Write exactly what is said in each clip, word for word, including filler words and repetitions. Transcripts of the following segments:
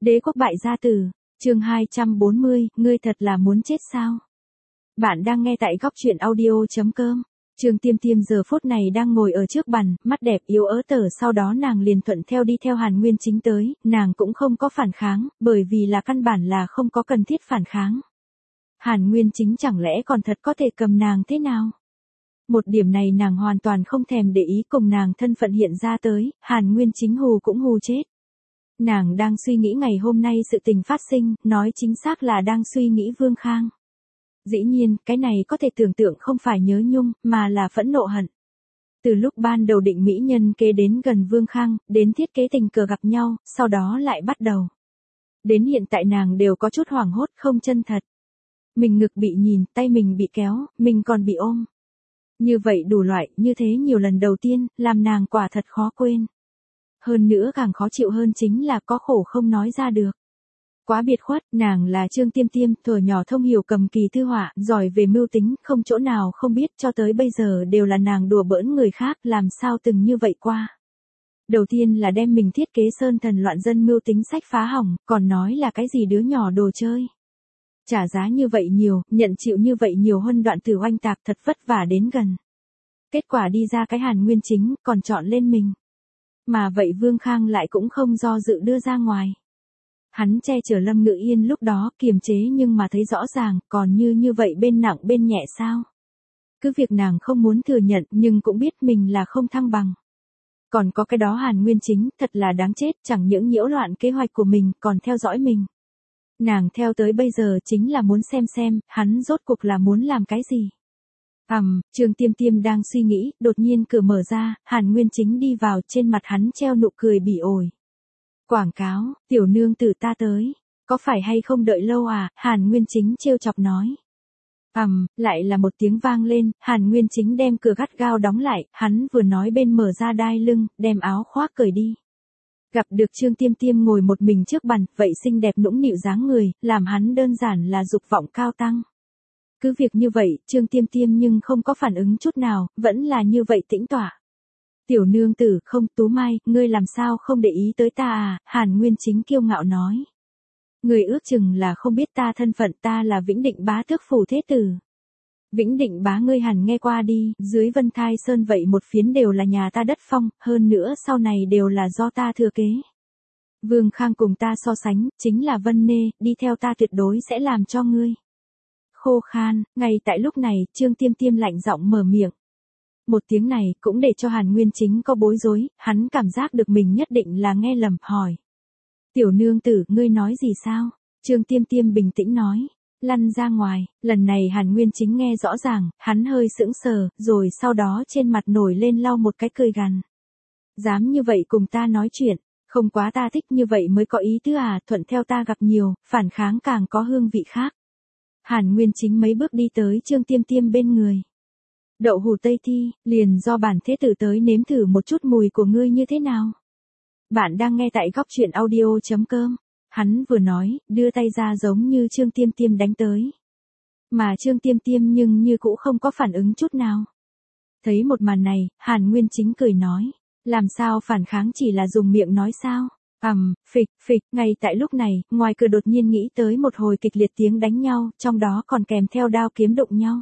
Đế quốc bại gia tử, chương hai trăm bốn mươi, ngươi thật là muốn chết sao? Bạn đang nghe tại góc truyện audio.com. Trương Tiêm Tiêm giờ phút này đang ngồi ở trước bàn, mắt đẹp yếu ớt tở, sau đó nàng liền thuận theo đi theo Hàn Nguyên Chính tới, nàng cũng không có phản kháng, bởi vì là căn bản là không có cần thiết phản kháng. Hàn Nguyên Chính chẳng lẽ còn thật có thể cầm nàng thế nào? Một điểm này nàng hoàn toàn không thèm để ý, cùng nàng thân phận hiện ra tới, Hàn Nguyên Chính hù cũng hù chết. Nàng đang suy nghĩ ngày hôm nay sự tình phát sinh, nói chính xác là đang suy nghĩ Vương Khang. Dĩ nhiên, cái này có thể tưởng tượng không phải nhớ nhung, mà là phẫn nộ hận. Từ lúc ban đầu định mỹ nhân kế đến gần Vương Khang, đến thiết kế tình cờ gặp nhau, sau đó lại bắt đầu. Đến hiện tại nàng đều có chút hoảng hốt, không chân thật. Mình ngực bị nhìn, tay mình bị kéo, mình còn bị ôm. Như vậy đủ loại, như thế nhiều lần đầu tiên, làm nàng quả thật khó quên. Hơn nữa càng khó chịu hơn chính là có khổ không nói ra được. Quá biệt khuất, nàng là Trương Tiêm Tiêm, thuở nhỏ thông hiểu cầm kỳ thư họa, giỏi về mưu tính, không chỗ nào không biết, cho tới bây giờ đều là nàng đùa bỡn người khác, làm sao từng như vậy qua. Đầu tiên là đem mình thiết kế sơn thần loạn dân mưu tính sách phá hỏng, còn nói là cái gì đứa nhỏ đồ chơi. Trả giá như vậy nhiều, nhận chịu như vậy nhiều huân đoạn tử oanh tạc, thật vất vả đến gần. Kết quả đi ra cái Hàn Nguyên Chính, còn chọn lên mình. Mà vậy Vương Khang lại cũng không do dự đưa ra ngoài. Hắn che chở Lâm Ngự Yên lúc đó, kiềm chế nhưng mà thấy rõ ràng, còn như như vậy bên nặng bên nhẹ sao. Cứ việc nàng không muốn thừa nhận, nhưng cũng biết mình là không thăng bằng. Còn có cái đó Hàn Nguyên Chính, thật là đáng chết, chẳng những nhiễu loạn kế hoạch của mình, còn theo dõi mình. Nàng theo tới bây giờ chính là muốn xem xem, hắn rốt cuộc là muốn làm cái gì. Ầm, um, Trương Tiêm Tiêm đang suy nghĩ, đột nhiên cửa mở ra, Hàn Nguyên Chính đi vào, trên mặt hắn treo nụ cười bỉ ổi. Quảng cáo, tiểu nương tử ta tới, có phải hay không đợi lâu à, Hàn Nguyên Chính trêu chọc nói. Ầm, um, lại là một tiếng vang lên, Hàn Nguyên Chính đem cửa gắt gao đóng lại, hắn vừa nói bên mở ra đai lưng, đem áo khoác cởi đi. Gặp được Trương Tiêm Tiêm ngồi một mình trước bàn, vậy xinh đẹp nũng nịu dáng người, làm hắn đơn giản là dục vọng cao tăng. Cứ việc như vậy, Trương Tiêm Tiêm nhưng không có phản ứng chút nào, vẫn là như vậy tĩnh tọa. Tiểu nương tử, không, Tú Mai, ngươi làm sao không để ý tới ta à, Hàn Nguyên Chính kiêu ngạo nói. Người ước chừng là không biết ta thân phận, ta là Vĩnh Định Bá Tước Phủ Thế Tử. Vĩnh Định Bá ngươi hẳn nghe qua đi, dưới Vân Thai Sơn vậy một phiến đều là nhà ta đất phong, hơn nữa sau này đều là do ta thừa kế. Vương Khang cùng ta so sánh, chính là Vân Nê, đi theo ta tuyệt đối sẽ làm cho ngươi khô khan. Ngay tại lúc này, Trương Tiêm Tiêm lạnh giọng mở miệng. Một tiếng này cũng để cho Hàn Nguyên Chính có bối rối, hắn cảm giác được mình nhất định là nghe lầm, hỏi. Tiểu nương tử, ngươi nói gì sao? Trương Tiêm Tiêm bình tĩnh nói. Lăn ra ngoài, lần này Hàn Nguyên Chính nghe rõ ràng, hắn hơi sững sờ, rồi sau đó trên mặt nổi lên lau một cái cười gằn. Dám như vậy cùng ta nói chuyện, không quá ta thích như vậy mới có ý tứ à, thuận theo ta gặp nhiều, phản kháng càng có hương vị khác. Hàn Nguyên Chính mấy bước đi tới Trương Tiêm Tiêm bên người. Đậu hù Tây Thi, liền do bản thế tử tới nếm thử một chút mùi của ngươi như thế nào. Bạn đang nghe tại góc truyện audio.com. Hắn vừa nói, đưa tay ra giống như Trương Tiêm Tiêm đánh tới. Mà Trương Tiêm Tiêm nhưng như cũ không có phản ứng chút nào. Thấy một màn này, Hàn Nguyên Chính cười nói. Làm sao phản kháng chỉ là dùng miệng nói sao? Ầm, um, phịch, phịch, ngay tại lúc này, ngoài cửa đột nhiên nghĩ tới một hồi kịch liệt tiếng đánh nhau, trong đó còn kèm theo đao kiếm đụng nhau.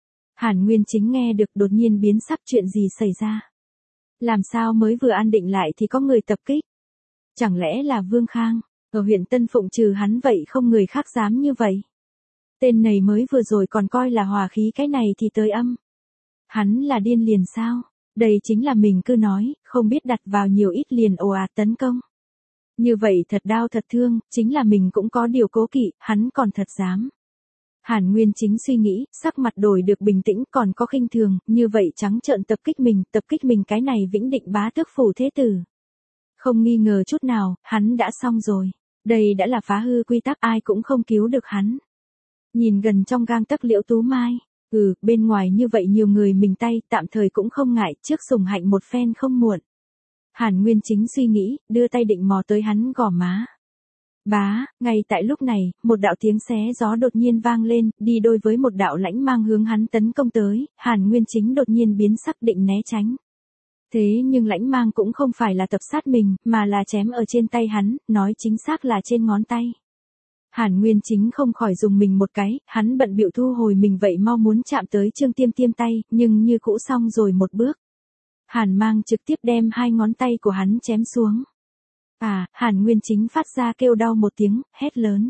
Hàn Nguyên Chính nghe được đột nhiên biến sắc, chuyện gì xảy ra? Làm sao mới vừa an định lại thì có người tập kích? Chẳng lẽ là Vương Khang? Ở huyện Tân Phụng trừ hắn vậy không người khác dám như vậy. Tên này mới vừa rồi còn coi là hòa khí, cái này thì tới âm. Hắn là điên liền sao? Đây chính là mình cứ nói, không biết đặt vào nhiều ít liền ồ ạt tấn công. Như vậy thật đau thật thương, chính là mình cũng có điều cố kỵ, hắn còn thật dám. Hàn Nguyên Chính suy nghĩ, sắc mặt đổi được bình tĩnh, còn có khinh thường, như vậy trắng trợn tập kích mình, tập kích mình cái này Vĩnh Định Bá Tước Phủ Thế Tử. Không nghi ngờ chút nào, hắn đã xong rồi. Đây đã là phá hư quy tắc, ai cũng không cứu được hắn. Nhìn gần trong gang tấc Liễu Tú Mai, ừ, bên ngoài như vậy nhiều người mình tay, tạm thời cũng không ngại, trước sùng hạnh một phen không muộn. Hàn Nguyên Chính suy nghĩ, đưa tay định mò tới hắn gò má. Bá, ngay tại lúc này, một đạo tiếng xé gió đột nhiên vang lên, đi đôi với một đạo lãnh mang hướng hắn tấn công tới, Hàn Nguyên Chính đột nhiên biến sắc định né tránh. Thế nhưng Lãnh Mang cũng không phải là tập sát mình, mà là chém ở trên tay hắn, nói chính xác là trên ngón tay. Hàn Nguyên Chính không khỏi dùng mình một cái, hắn bận bịu thu hồi mình vậy mau muốn chạm tới Trương Tiêm Tiêm tay, nhưng như cũ xong rồi một bước. Hàn Mang trực tiếp đem hai ngón tay của hắn chém xuống. À, Hàn Nguyên Chính phát ra kêu đau một tiếng, hét lớn.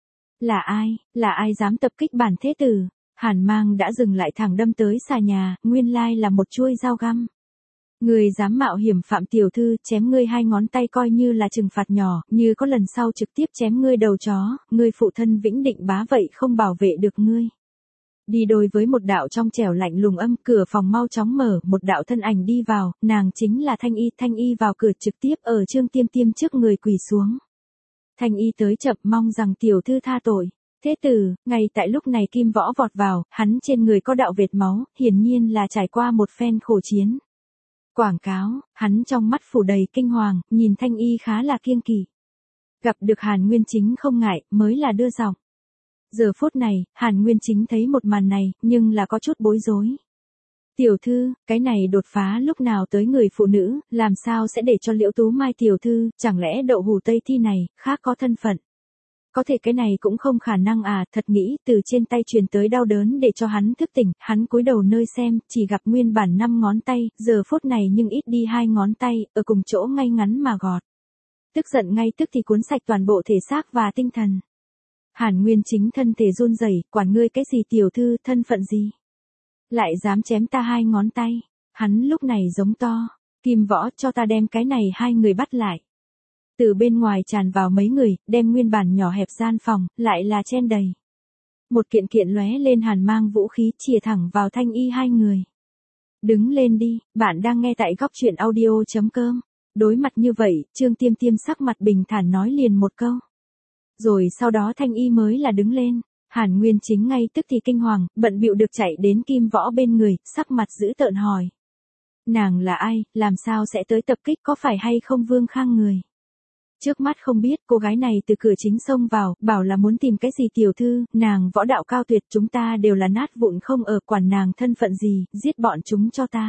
Là ai, là ai dám tập kích bản thế tử? Hàn Mang đã dừng lại thẳng đâm tới xà nhà, nguyên lai là một chuôi dao găm. Ngươi dám mạo hiểm phạm tiểu thư, chém ngươi hai ngón tay coi như là trừng phạt nhỏ, như có lần sau trực tiếp chém ngươi đầu chó, ngươi phụ thân Vĩnh Định Bá vậy không bảo vệ được ngươi. Đi đôi với một đạo trong trẻo lạnh lùng âm, cửa phòng mau chóng mở, một đạo thân ảnh đi vào, nàng chính là Thanh Y, Thanh Y vào cửa trực tiếp ở Trương Tiêm Tiêm trước người quỳ xuống. Thanh Y tới chậm mong rằng tiểu thư tha tội. Thế tử, ngay tại lúc này Kim Võ vọt vào, hắn trên người có đạo vệt máu, hiển nhiên là trải qua một phen khổ chiến. Quảng cáo, hắn trong mắt phủ đầy kinh hoàng, nhìn Thanh Y khá là kiêng kỵ. Gặp được Hàn Nguyên Chính không ngại, mới là đưa giọng. Giờ phút này, Hàn Nguyên Chính thấy một màn này, nhưng là có chút bối rối. Tiểu thư, cái này đột phá lúc nào tới người phụ nữ, làm sao sẽ để cho Liễu Tú Mai tiểu thư, chẳng lẽ đậu hù Tây Thi này, khác có thân phận. Có thể cái này cũng không khả năng à, thật nghĩ từ trên tay truyền tới đau đớn để cho hắn thức tỉnh, hắn cúi đầu nơi xem, chỉ gặp nguyên bản năm ngón tay, giờ phút này nhưng ít đi hai ngón tay, ở cùng chỗ ngay ngắn mà gọt. Tức giận ngay tức thì cuốn sạch toàn bộ thể xác và tinh thần. Hàn Nguyên Chính thân thể run rẩy, quản ngươi cái gì tiểu thư, thân phận gì? Lại dám chém ta hai ngón tay, hắn lúc này giống to, Kim Võ cho ta đem cái này hai người bắt lại. Từ bên ngoài tràn vào mấy người, đem nguyên bản nhỏ hẹp gian phòng, lại là chen đầy. Một kiện kiện lóe lên Hàn mang vũ khí chìa thẳng vào Thanh Y hai người. Đứng lên đi, bạn đang nghe tại góc truyện audio chấm com. Đối mặt như vậy, Trương Tiêm Tiêm sắc mặt bình thản nói liền một câu. Rồi sau đó Thanh Y mới là đứng lên, Hàn Nguyên Chính ngay tức thì kinh hoàng, bận bịu được chạy đến Kim Võ bên người, sắc mặt dữ tợn hỏi. Nàng là ai, làm sao sẽ tới tập kích, có phải hay không Vương Khang người? Trước mắt không biết, cô gái này từ cửa chính xông vào, bảo là muốn tìm cái gì tiểu thư, nàng võ đạo cao tuyệt, chúng ta đều là nát vụn không ở, quản nàng thân phận gì, giết bọn chúng cho ta.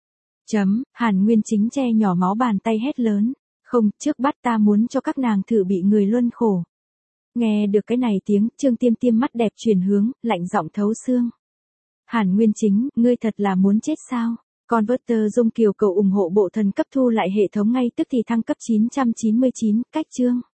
Chấm, Hàn Nguyên Chính che nhỏ máu bàn tay hét lớn, không, trước bắt ta muốn cho các nàng thử bị người luân khổ. Nghe được cái này tiếng, Trương Tiêm Tiêm mắt đẹp chuyển hướng, lạnh giọng thấu xương. Hàn Nguyên Chính, ngươi thật là muốn chết sao? Converter Dung Kiều cầu ủng hộ bộ thần cấp thu lại hệ thống ngay tức thì thăng cấp chín trăm chín mươi chín, cách chương.